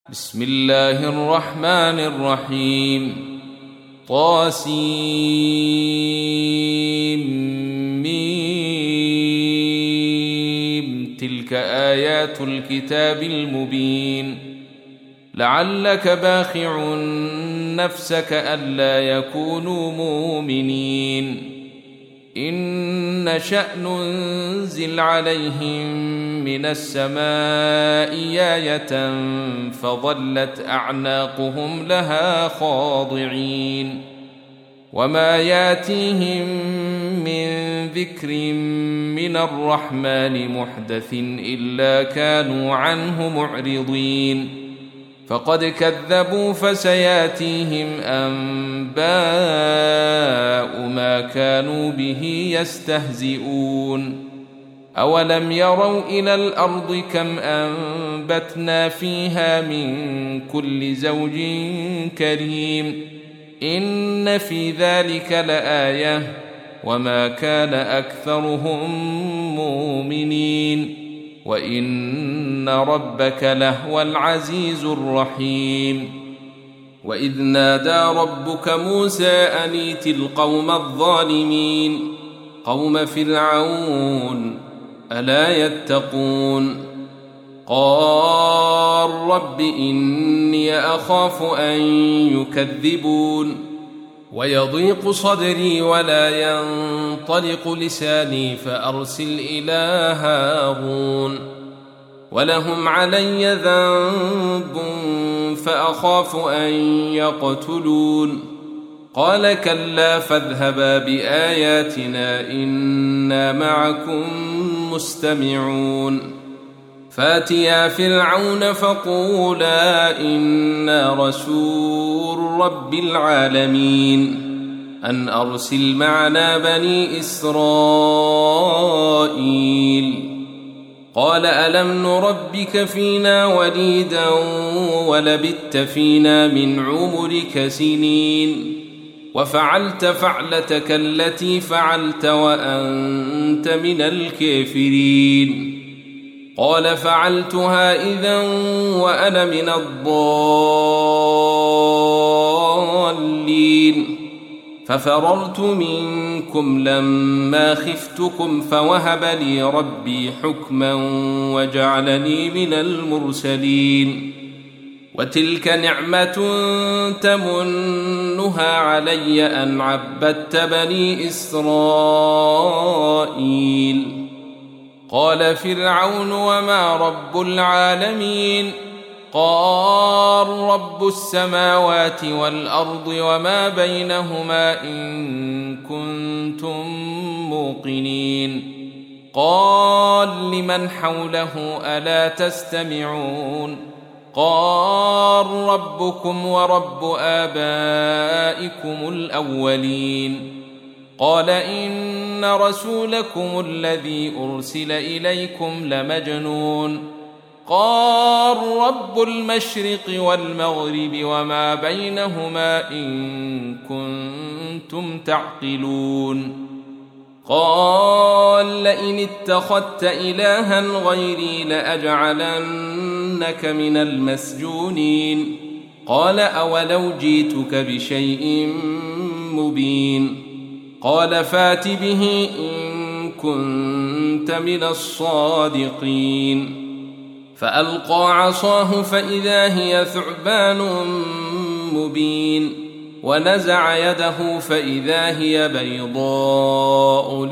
بسم الله الرحمن الرحيم طاسيم تلك آيات الكتاب المبين لعلك باخع نفسك ألا يكونوا مؤمنين إن نشأ ننزل عليهم من السماء آية فظلت أعناقهم لها خاضعين وما ياتيهم من ذكر من الرحمن محدث إلا كانوا عنه معرضين فقد كذبوا فسياتيهم أنباء ما كانوا به يستهزئون أولم يروا إلى الأرض كم أنبتنا فيها من كل زوج كريم إن في ذلك لآية وما كان أكثرهم مؤمنين وإن ربك لهو العزيز الرحيم وإذ نادى ربك موسى أن ائت القوم الظالمين قوم فرعون ألا يتقون قال رب إني أخاف أن يكذبون ويضيق صدري ولا ينطلق لساني فأرسل إلى هارون ولهم علي ذنب فأخاف أن يقتلون قال كلا فاذهبا بآياتنا إنا معكم مستمعون فاتيا فرعون فقولا إنا رسول رب العالمين أن أرسل معنا بني إسرائيل قال ألم نربك فينا وليدا ولبثت فينا من عمرك سنين وفعلت فعلتك التي فعلت وأنت من الكافرين قال فعلتها إذا وأنا من الضالين ففررت منكم لما خفتكم فوهب لي ربي حكما وجعلني من المرسلين وتلك نعمة تمنها علي أن عبدت بني إسرائيل قال فرعون وما رب العالمين قال رب السماوات والأرض وما بينهما إن كنتم موقنين قال لمن حوله ألا تستمعون قال ربكم ورب آبائكم الأولين قال إن رسولكم الذي أرسل إليكم لمجنون قال رب المشرق والمغرب وما بينهما إن كنتم تعقلون قال لئن اتخذت إلها غيري لأجعلنك من المسجونين قال أولو جئتك بشيء مبين قال فات به إن كنت من الصادقين فألقى عصاه فإذا هي ثعبان مبين ونزع يده فإذا هي بيضاء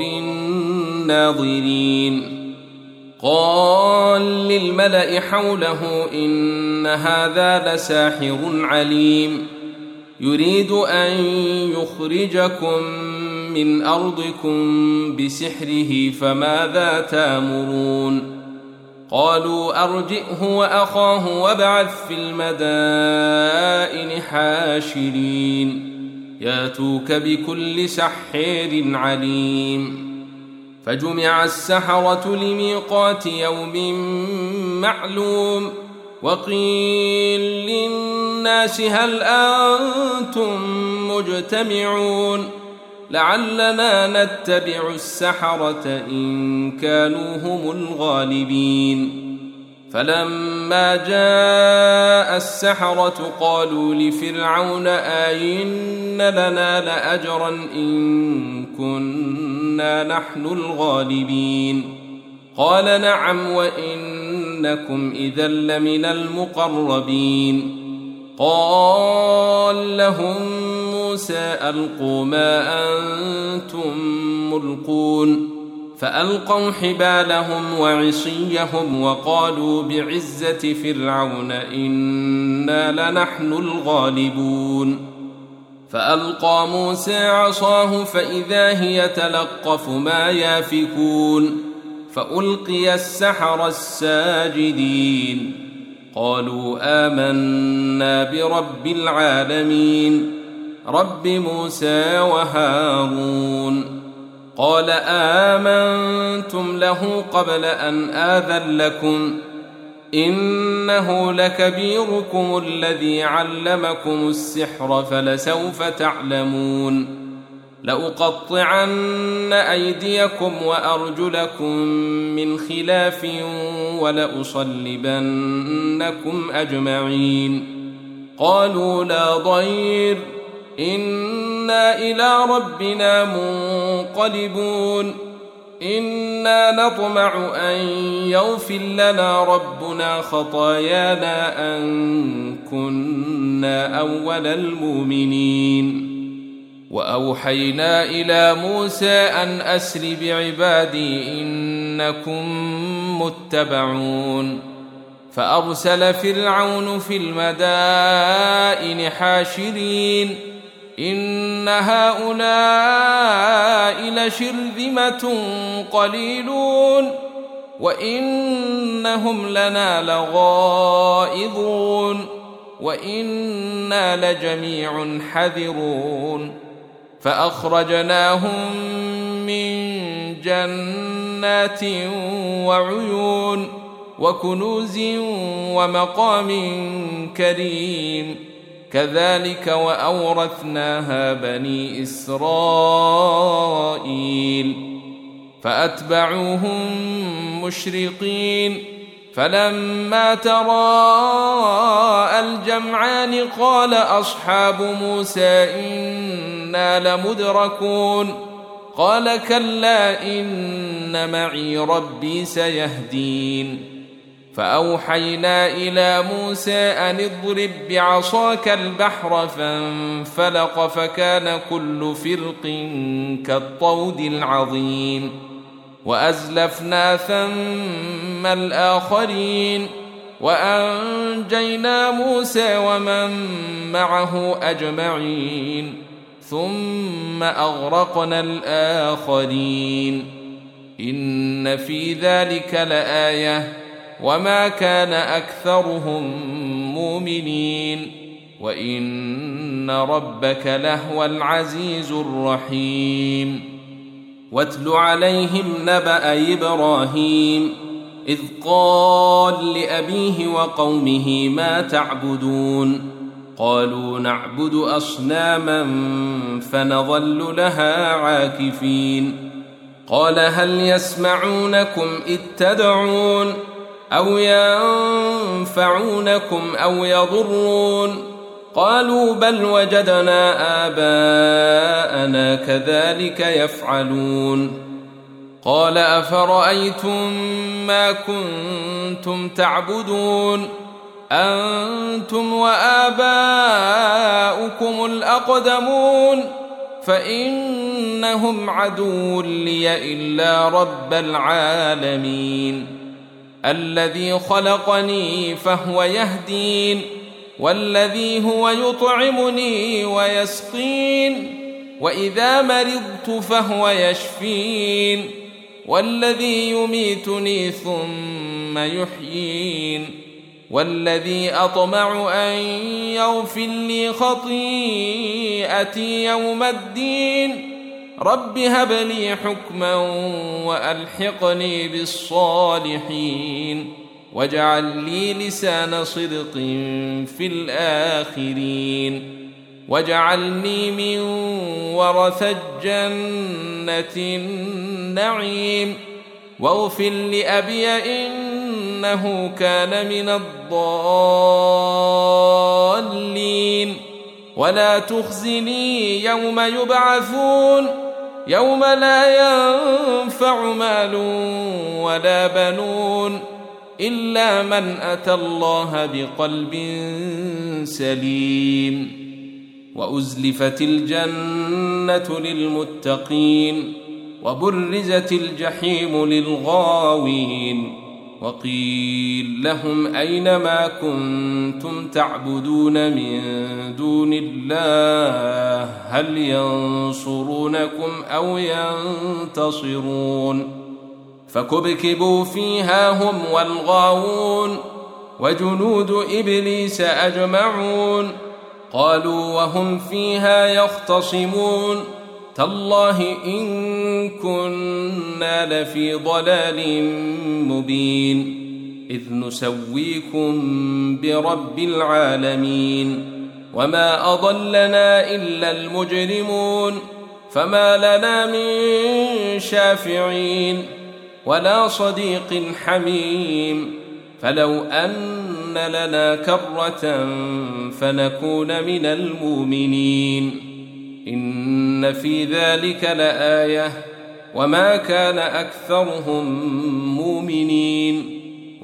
للناظرين قال للملأ حوله إن هذا لساحر عليم يريد أن يخرجكم من أرضكم بسحره فماذا تأمرون قالوا أرجئه وأخاه وابعث في المدائن حاشرين ياتوك بكل سحر عليم فجمع السحرة لميقات يوم معلوم وقيل للناس هل أنتم مجتمعون لعلنا نتبع السحرة إن كانوا هم الغالبين فلما جاء السحرة قالوا لفرعون أئن لنا لأجرا إن كنا نحن الغالبين قال نعم وإنكم إذا لمن المقربين قال لهم موسى ألقوا ما أنتم ملقون فألقوا حبالهم وعصيهم وقالوا بعزة فرعون إنا لنحن الغالبون فألقى موسى عصاه فإذا هي تلقف ما يافكون فألقي السحرة الساجدين قالوا آمنا برب العالمين رب موسى وهارون قال آمنتم له قبل أن آذن لكم إنه لكبيركم الذي علمكم السحر فلسوف تعلمون لأقطعن أيديكم وأرجلكم من خلاف ولأصلبنكم أجمعين قالوا لا ضير إنا إلى ربنا منقلبون إنا نطمع أن يغفر لنا ربنا خطايانا أن كنا أول المؤمنين وأوحينا إلى موسى أن أسر بعبادي إنكم متبعون فأرسل فرعون في المدائن حاشرين إن هؤلاء لشرذمة قليلون وإنهم لنا لغائظون وإنا لجميع حذرون فأخرجناهم من جنات وعيون وكنوز ومقام كريم كذلك وأورثناها بني إسرائيل فأتبعوهم مشرقين فلما تراءى الجمعان قال أصحاب موسى إنا لمدركون قال كلا إن معي ربي سيهدين فأوحينا إلى موسى أن اضرب بعصاك البحر فانفلق فكان كل فرق كالطود العظيم وأزلفنا ثم الآخرين وأنجينا موسى ومن معه أجمعين ثم أغرقنا الآخرين إن في ذلك لآية وما كان أكثرهم مؤمنين وإن ربك لهو العزيز الرحيم واتل عليهم نبأ إبراهيم إذ قال لأبيه وقومه ما تعبدون قالوا نعبد أصناما فنظل لها عاكفين قال هل يسمعونكم إذ تدعون أو ينفعونكم أو يضرون قالوا بل وجدنا آباءنا كذلك يفعلون قال أفرأيتم ما كنتم تعبدون أنتم وآباؤكم الأقدمون فإنهم عدو لي إلا رب العالمين الذي خلقني فهو يهدين والذي هو يطعمني ويسقين وإذا مرضت فهو يشفين والذي يميتني ثم يحيين والذي أطمع أن يغفر لي خطيئتي يوم الدين رب هب لي حكما وألحقني بالصالحين واجعل لي لسان صدق في الآخرين واجعلني من ورثة جنة النعيم واغفر لأبي إنه إنه كان من الضالين ولا تخزني يوم يبعثون يوم لا ينفع مال ولا بنون إلا من أتى الله بقلب سليم وأزلفت الجنة للمتقين وبرزت الجحيم للغاوين وقيل لهم أين ما كنتم تعبدون من دون الله هل ينصرونكم أو ينتصرون فكبكبوا فيها هم والغاوون وجنود إبليس أجمعون قالوا وهم فيها يختصمون تالله إن كنا لفي ضلال مبين إذ نسويكم برب العالمين وما أضلنا إلا المجرمون فما لنا من شافعين ولا صديق حميم فلو أن لنا كرة فنكون من المؤمنين إن في ذلك لآية وما كان أكثرهم مؤمنين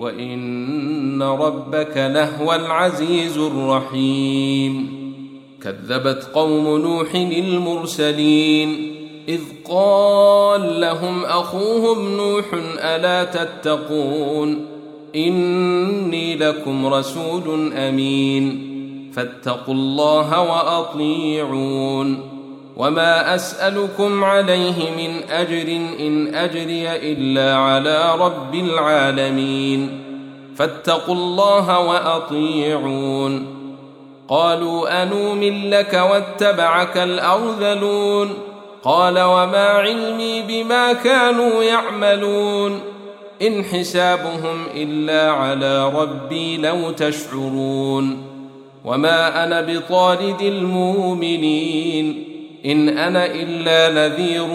وإن ربك لهو العزيز الرحيم كذبت قوم نوح المرسلين إذ قال لهم أخوهم نوح ألا تتقون إني لكم رسول أمين فاتقوا الله وأطيعون وما أسألكم عليه من أجر إن أجري إلا على رب العالمين فاتقوا الله وأطيعون قالوا أنؤمن لك واتبعك الأرذلون قال وما علمي بما كانوا يعملون إن حسابهم إلا على ربي لو تشعرون وما أنا بطارد المؤمنين إن أنا إلا نذير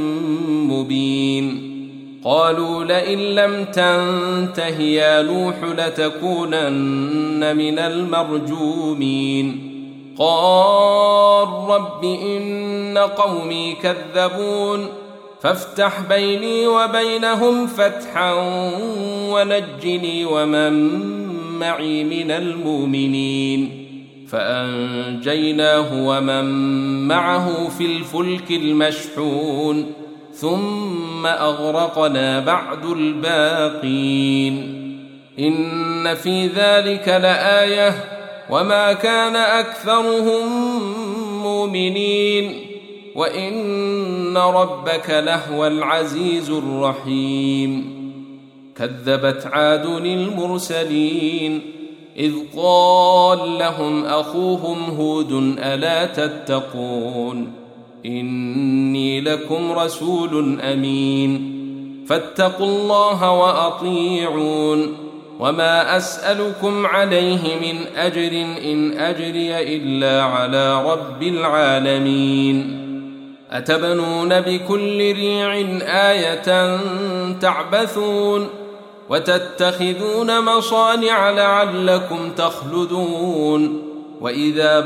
مبين قالوا لئن لم تنته يا نوح لتكونن من المرجومين قال رب إن قومي كذبون فافتح بيني وبينهم فتحا ونجني ومن معي من المؤمنين فأنجيناه ومن معه في الفلك المشحون ثم أغرقنا بعد الباقين إن في ذلك لآية وما كان أكثرهم مؤمنين وإن ربك لهو العزيز الرحيم كذبت عاد المرسلين إذ قال لهم أخوهم هود ألا تتقون إني لكم رسول أمين فاتقوا الله وأطيعون وما أسألكم عليه من أجر إن أجري إلا على رب العالمين أتبنون بكل ريع آية تعبثون وتتخذون مصانع لعلكم تخلدون وإذا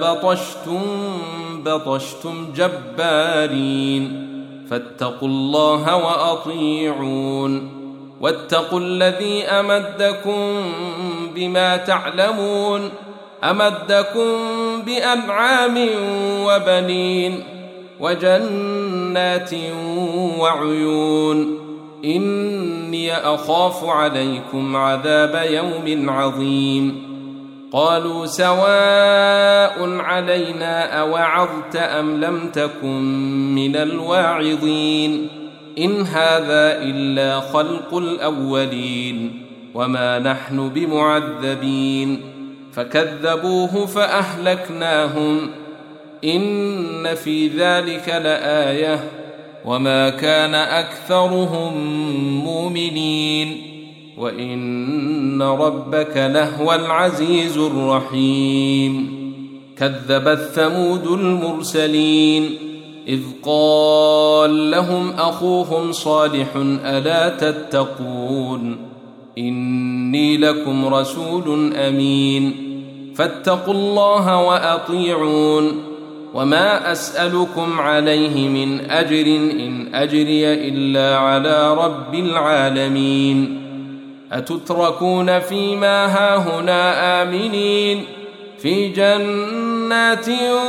بطشتم جبارين فاتقوا الله وأطيعون واتقوا الذي أمدكم بما تعلمون أمدكم بأنعام وبنين وجنات وعيون إني أخاف عليكم عذاب يوم عظيم قالوا سواء علينا أوعظت أم لم تكن من الواعظين إن هذا إلا خلق الأولين وما نحن بمعذبين فكذبوه فأهلكناهم إن في ذلك لآية وما كان أكثرهم مؤمنين وإن ربك لهو العزيز الرحيم كذبت ثمود المرسلين إذ قال لهم أخوهم صالح ألا تتقون إني لكم رسول أمين فاتقوا الله وأطيعون وما أسألكم عليه من أجر إن أجري إلا على رب العالمين أتتركون فيما هاهنا آمنين في جنات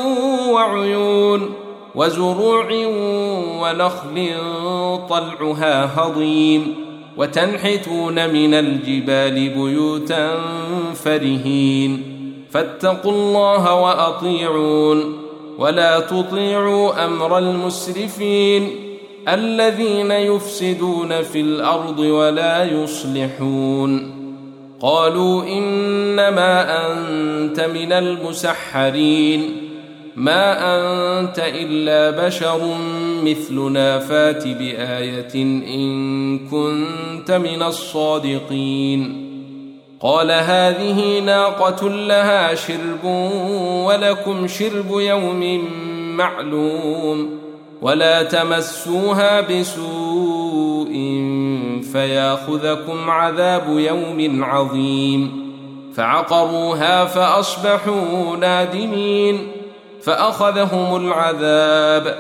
وعيون وزروع ونخل طلعها هضيم وتنحتون من الجبال بيوتا فرهين فاتقوا الله وأطيعون ولا تطيعوا أمر المسرفين الذين يفسدون في الأرض ولا يصلحون قالوا إنما أنت من المسحرين ما أنت إلا بشر مثلنا فات بآية إن كنت من الصادقين قال هذه ناقة لها شرب ولكم شرب يوم معلوم ولا تمسوها بسوء فياخذكم عذاب يوم عظيم فعقروها فأصبحوا نادمين فأخذهم العذاب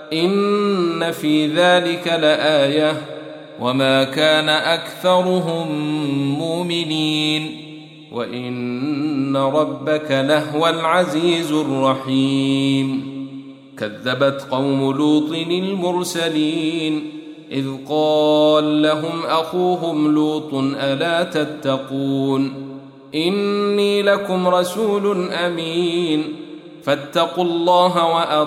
إن في ذلك لآية وما كان أكثرهم مؤمنين وإن ربك لهو العزيز الرحيم كذبت قوم لوط المرسلين إذ قال لهم أخوهم لوط ألا تتقون إني لكم رسول أمين فاتقوا الله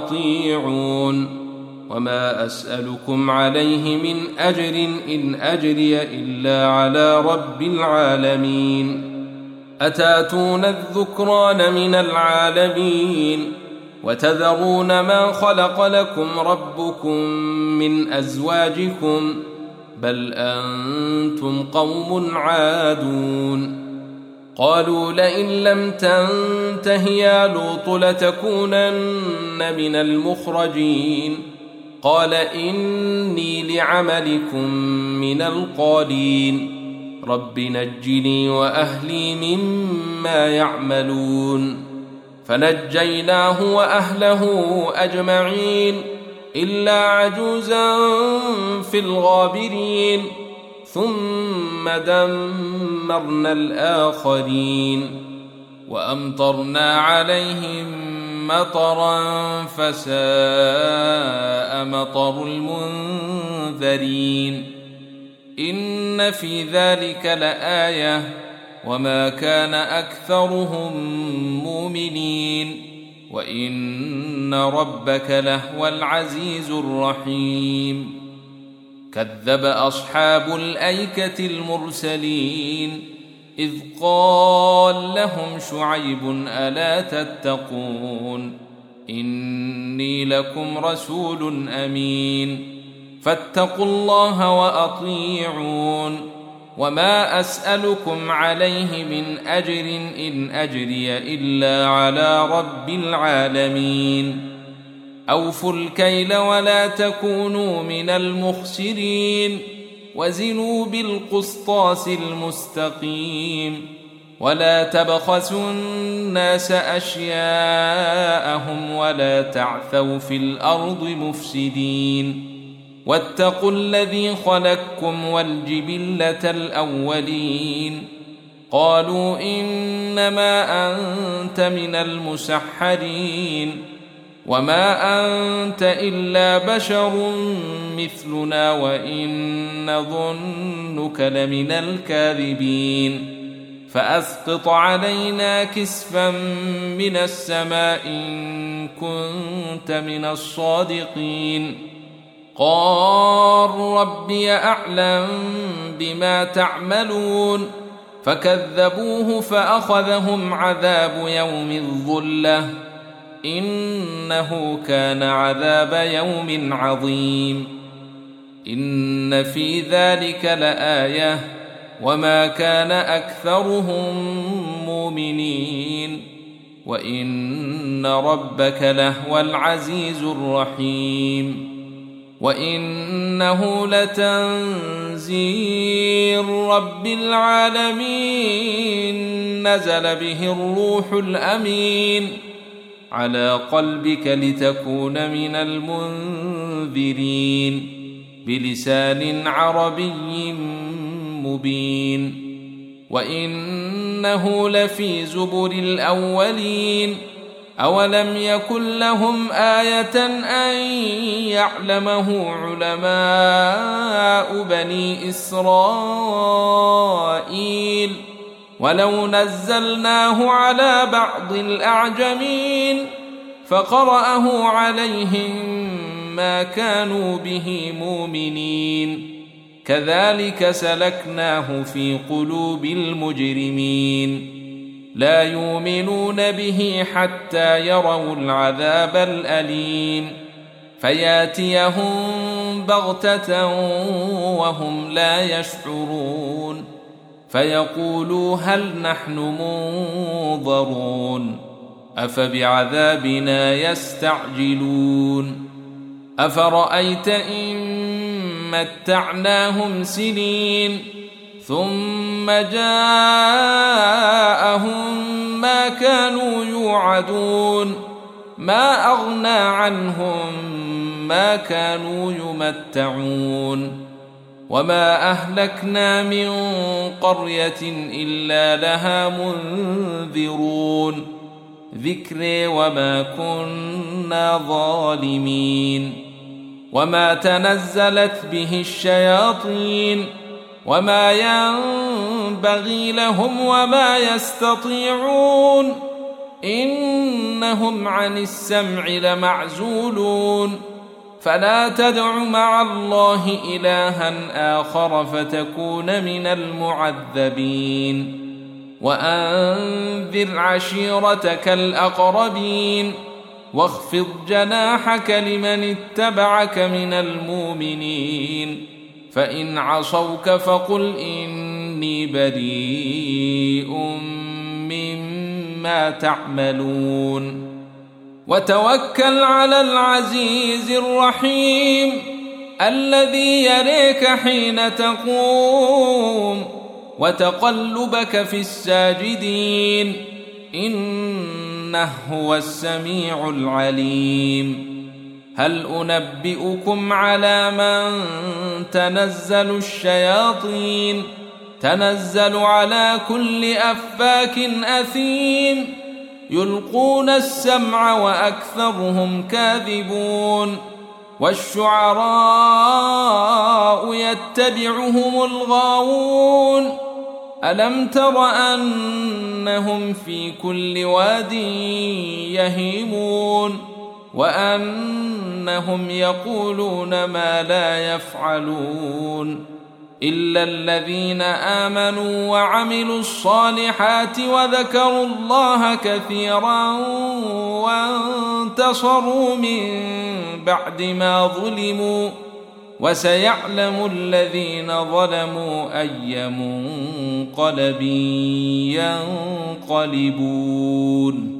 وأطيعون وما أسألكم عليه من أجر إن أجري إلا على رب العالمين أتاتون الذكران من العالمين وتذرون ما خلق لكم ربكم من أزواجكم بل أنتم قوم عادون قالوا لئن لم تنته يا لوط لتكونن من المخرجين قال إني لعملكم من القالين رب نجني وأهلي مما يعملون فنجيناه وأهله أجمعين إلا عجوزا في الغابرين ثم دمرنا الآخرين وأمطرنا عليهم مطرا فساء مطر المنذرين إن في ذلك لآية وما كان أكثرهم مؤمنين وإن ربك لهو العزيز الرحيم كذب أصحاب الأيكة المرسلين إذ قال لهم شعيب ألا تتقون إني لكم رسول أمين فاتقوا الله وأطيعون وما أسألكم عليه من أجر إن أجري إلا على رب العالمين أوفوا الكيل ولا تكونوا من المخسرين وزنوا بالقسطاس المستقيم ولا تبخسوا الناس أشياءهم ولا تعثوا في الأرض مفسدين واتقوا الذي خلقكم والجبلة الأولين قالوا إنما أنت من المسحرين وما أنت إلا بشر مثلنا وإن نظنك لمن الكاذبين فأسقط علينا كسفا من السماء إن كنت من الصادقين قال ربي أعلم بما تعملون فكذبوه فأخذهم عذاب يوم الظلة إنه كان عذاب يوم عظيم إن في ذلك لآية وما كان أكثرهم مؤمنين وإن ربك لهو العزيز الرحيم وإنه لتنزيل رب العالمين نزل به الروح الأمين على قلبك لتكون من المنذرين بلسان عربي مبين وإنه لفي زبر الأولين أولم يكن لهم آية أن يعلمه علماء بني إسرائيل ولو نزلناه على بعض الأعجمين فقرأه عليهم ما كانوا به مؤمنين كذلك سلكناه في قلوب المجرمين لا يؤمنون به حتى يروا العذاب الأليم فياتيهم بغتة وهم لا يشعرون فيقولوا هل نحن منظرون أفبعذابنا يستعجلون أفرأيت إن متعناهم سنين ثم جاءهم ما كانوا يوعدون ما أغنى عنهم ما كانوا يمتعون وما أهلكنا من قرية إلا لها منذرون ذكري وما كنا ظالمين وما تنزلت به الشياطين وما ينبغي لهم وما يستطيعون إنهم عن السمع لمعزولون فلا تدع مع الله إلها آخر فتكون من المعذبين وأنذر عشيرتك الأقربين واخفض جناحك لمن اتبعك من المؤمنين فإن عصوك فقل إني بريء مما تعملون وتوكل على العزيز الرحيم الذي يريك حين تقوم وتقلبك في الساجدين إنه هو السميع العليم هل أنبئكم على من تنزل الشياطين تنزل على كل أفاك أثيم يلقون السمع وأكثرهم كاذبون والشعراء يتبعهم الغاوون ألم تر أنهم في كل واد يهيمون وأنهم يقولون ما لا يفعلون إلا الذين آمنوا وعملوا الصالحات وذكروا الله كثيرا وانتصروا من بعد ما ظلموا وسيعلم الذين ظلموا أي منقلب ينقلبون